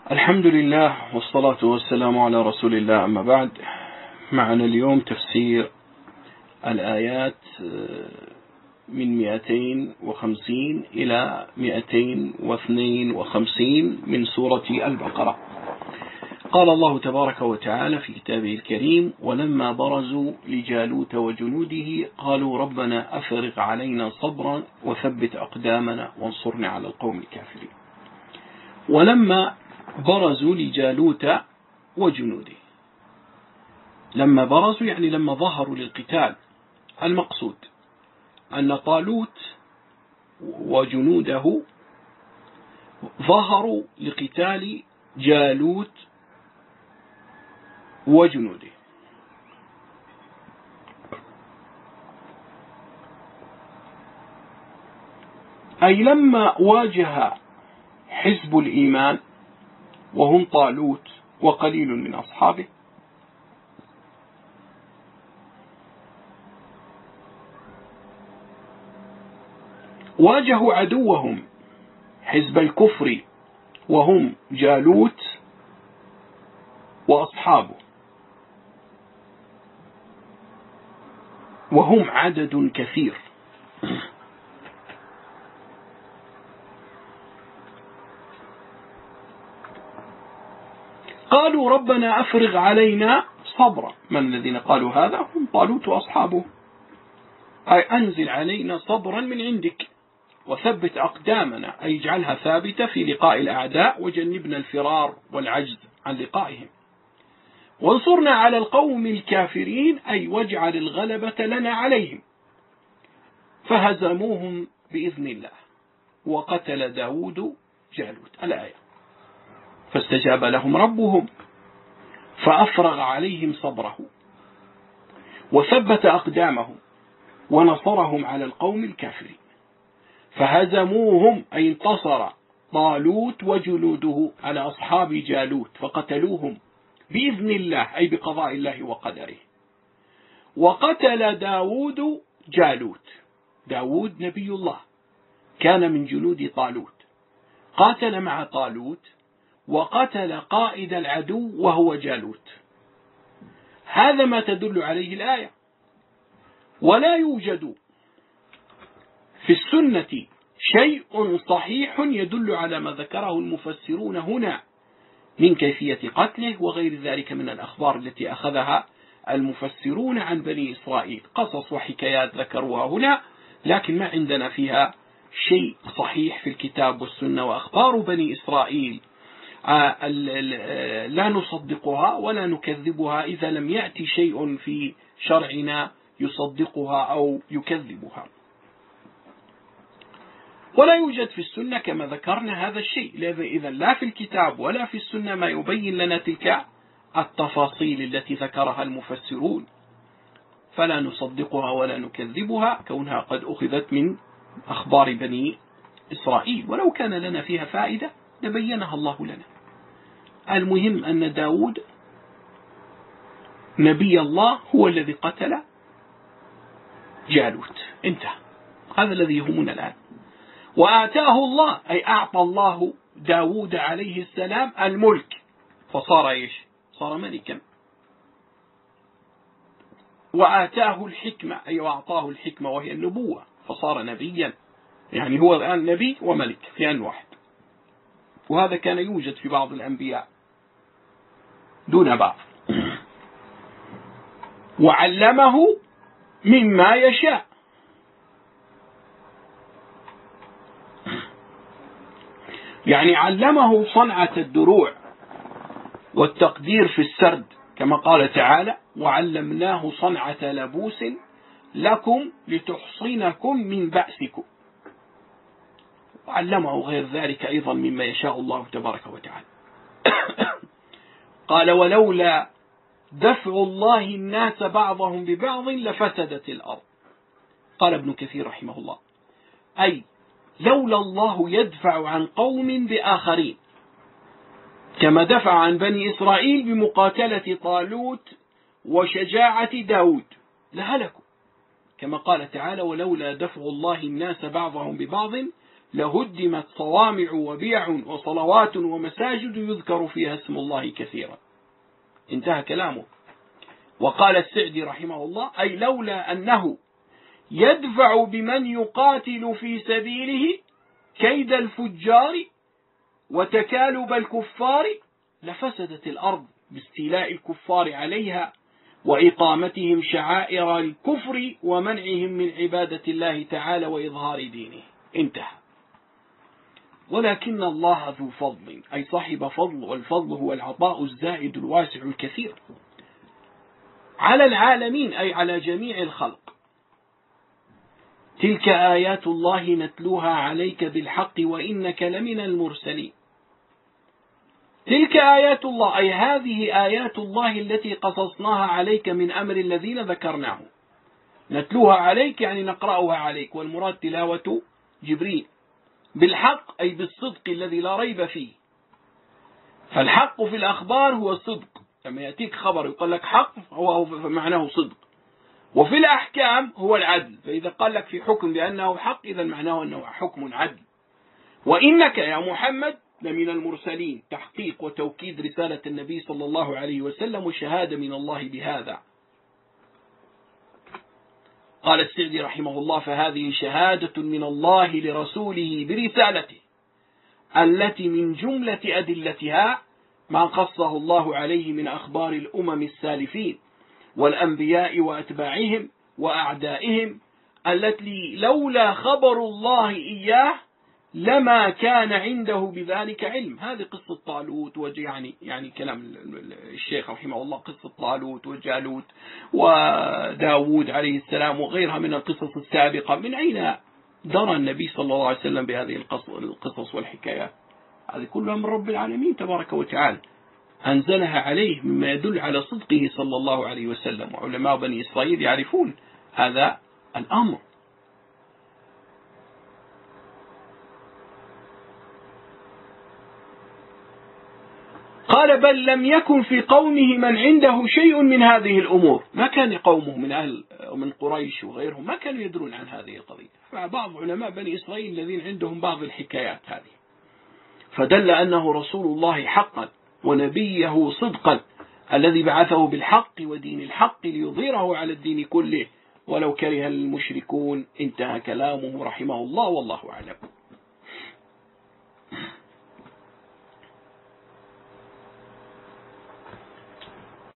الحمد لله والصلاة والسلام على رسول الله، أما بعد. معنا اليوم تفسير الآيات من 250 إلى 252 من سورة البقرة. قال الله تبارك وتعالى في كتابه الكريم: ولما برزوا لجالوت وجنوده قالوا ربنا أفرغ علينا صبرا وثبت أقدامنا وانصرنا على القوم الكافرين. ولما برزوا لجالوت وجنوده، لما برزوا يعني لما ظهروا للقتال. المقصود أن طالوت وجنوده ظهروا لقتال جالوت وجنوده. أي لما واجه حزب الإيمان وهم طالوت وقليل من أصحابه واجهوا عدوهم حزب الكفر وهم جالوت وأصحابه، وهم عدد كثير. قالوا ربنا أفرغ علينا صبرا. من الذين قالوا هذا؟ هم طالوت وأصحابه. أي أنزل علينا صبرا من عندك وثبت أقدامنا، أي اجعلها ثابتة في لقاء الأعداء وجنبنا الفرار والعجز عن لقائهم، وانصرنا على القوم الكافرين، أي واجعل الغلبة لنا عليهم. فهزموهم بإذن الله وقتل داود جالوت. الآية: فاستجاب لهم ربهم فأفرغ عليهم صبره وثبت أقدامهم ونصرهم على القوم الكافرين. فهزموهم أي انتصر طالوت وجنوده على أصحاب جالوت فقتلوهم بإذن الله، أي بقضاء الله وقدره. وقتل داود جالوت. داود نبي الله كان من جنود طالوت، قاتل مع طالوت وقتل قائد العدو وهو جالوت. هذا ما تدل عليه الآية. ولا يوجد في السنة شيء صحيح يدل على ما ذكره المفسرون هنا من كيفية قتله وغير ذلك من الأخبار التي أخذها المفسرون عن بني إسرائيل. قصص وحكايات ذكروها هنا، لكن ما عندنا فيها شيء صحيح في الكتاب والسنة. وأخبار بني إسرائيل لا نصدقها ولا نكذبها إذا لم يأتي شيء في شرعنا يصدقها أو يكذبها. ولا يوجد في السنة كما ذكرنا هذا الشيء، إذا لا في الكتاب ولا في السنة ما يبين لنا تلك التفاصيل التي ذكرها المفسرون، فلا نصدقها ولا نكذبها كونها قد أخذت من أخبار بني إسرائيل. ولو كان لنا فيها فائدة لبينها الله لنا. المهم أن داود نبي الله هو الذي قتل جالوت. انتهى. هذا الذي يهمنا الآن. وآتاه الله أي أعطى الله داود عليه السلام الملك، فصار إيش؟ صار ملكا. وآتاه الحكمة أي وأعطاه الحكمة وهي النبوة، فصار نبيا. يعني هو الآن نبي وملك في آن واحد. وهذا كان يوجد في بعض الأنبياء دون بعض. وعلمه مما يشاء. يعني علمه صنعة الدروع والتقدير في السرد، كما قال تعالى: وعلمناه صنعة لبوس لكم لتحصنكم من بأسكم. وعلمه غير ذلك أيضا مما يشاء الله تبارك وتعالى. قال: ولولا دفع الله الناس بعضهم ببعض لفسدت الأرض. قال ابن كثير رحمه الله: أي لولا الله يدفع عن قوم بآخرين كما دفع عن بني إسرائيل بمقاتلة طالوت وشجاعة داود لهلكوا، كما قال تعالى: ولولا دفع الله الناس بعضهم ببعض لهدمت صوامع وبيع وصلوات ومساجد يذكر فيها اسم الله كثيرا. انتهى كلامه. وقال السعدي رحمه الله: أي لولا أنه يدفع بمن يقاتل في سبيله كيد الفجار وتكالب الكفار لفسدت الأرض باستيلاء الكفار عليها وإقامتهم شعائر الكفر ومنعهم من عبادة الله تعالى وإظهار دينه. انتهى. ولكن الله ذو فضل، أي صاحب فضل، والفضل هو العطاء الزائد الواسع الكثير على العالمين، أي على جميع الخلق. تلك آيات الله نتلوها عليك بالحق وإنك لمن المرسلين. تلك آيات الله، أي هذه آيات الله التي قصصناها عليك من أمر الذين ذكرناه. نتلوها عليك يعني نقرأها عليك، والمراد تلاوة جبريل. بالحق أي بالصدق الذي لا ريب فيه. فالحق في الأخبار هو الصدق، لما يأتيك خبر يقول لك حق هو معناه صدق. وفي الأحكام هو العدل، فإذا قال لك في حكم بأنه حق إذا معناه أنه حكم عدل. وإنك يا محمد لمن المرسلين، تحقيق وتوكيد رسالة النبي صلى الله عليه وسلم وشهادة من الله بهذا. قال السعدي رحمه الله: فهذه شهادة من الله لرسوله برسالته التي من جملة أدلتها ما قصه الله عليه من أخبار الأمم السالفين والأنبياء وأتباعهم وأعدائهم، التي لولا خبر الله إياه لما كان عنده بذلك علم. هذه قصة طالوت يعني كلام الشيخ رحمه الله، قصة طالوت وجالوت وداود عليه السلام وغيرها من القصص السابقة. من أين درى النبي صلى الله عليه وسلم بهذه القصص والحكايات؟ هذه كلها من رب العالمين تبارك وتعالى، أنزلها عليه مما يدل على صدقه صلى الله عليه وسلم. وعلماء بني إسرائيل يعرفون هذا الأمر. قال: بل لم يكن في قومه من عنده شيء من هذه الأمور. ما كان قومه من قريش وغيرهم ما كانوا يدرون عن هذه القضية. فبعض علماء بني إسرائيل الذين عندهم بعض الحكايات هذه، فدل أنه رسول الله حقا ونبيه صدقا الذي بعثه بالحق ودين الحق ليظهره على الدين كله ولو كره المشركون. انتهى كلامه رحمه الله، والله أعلم.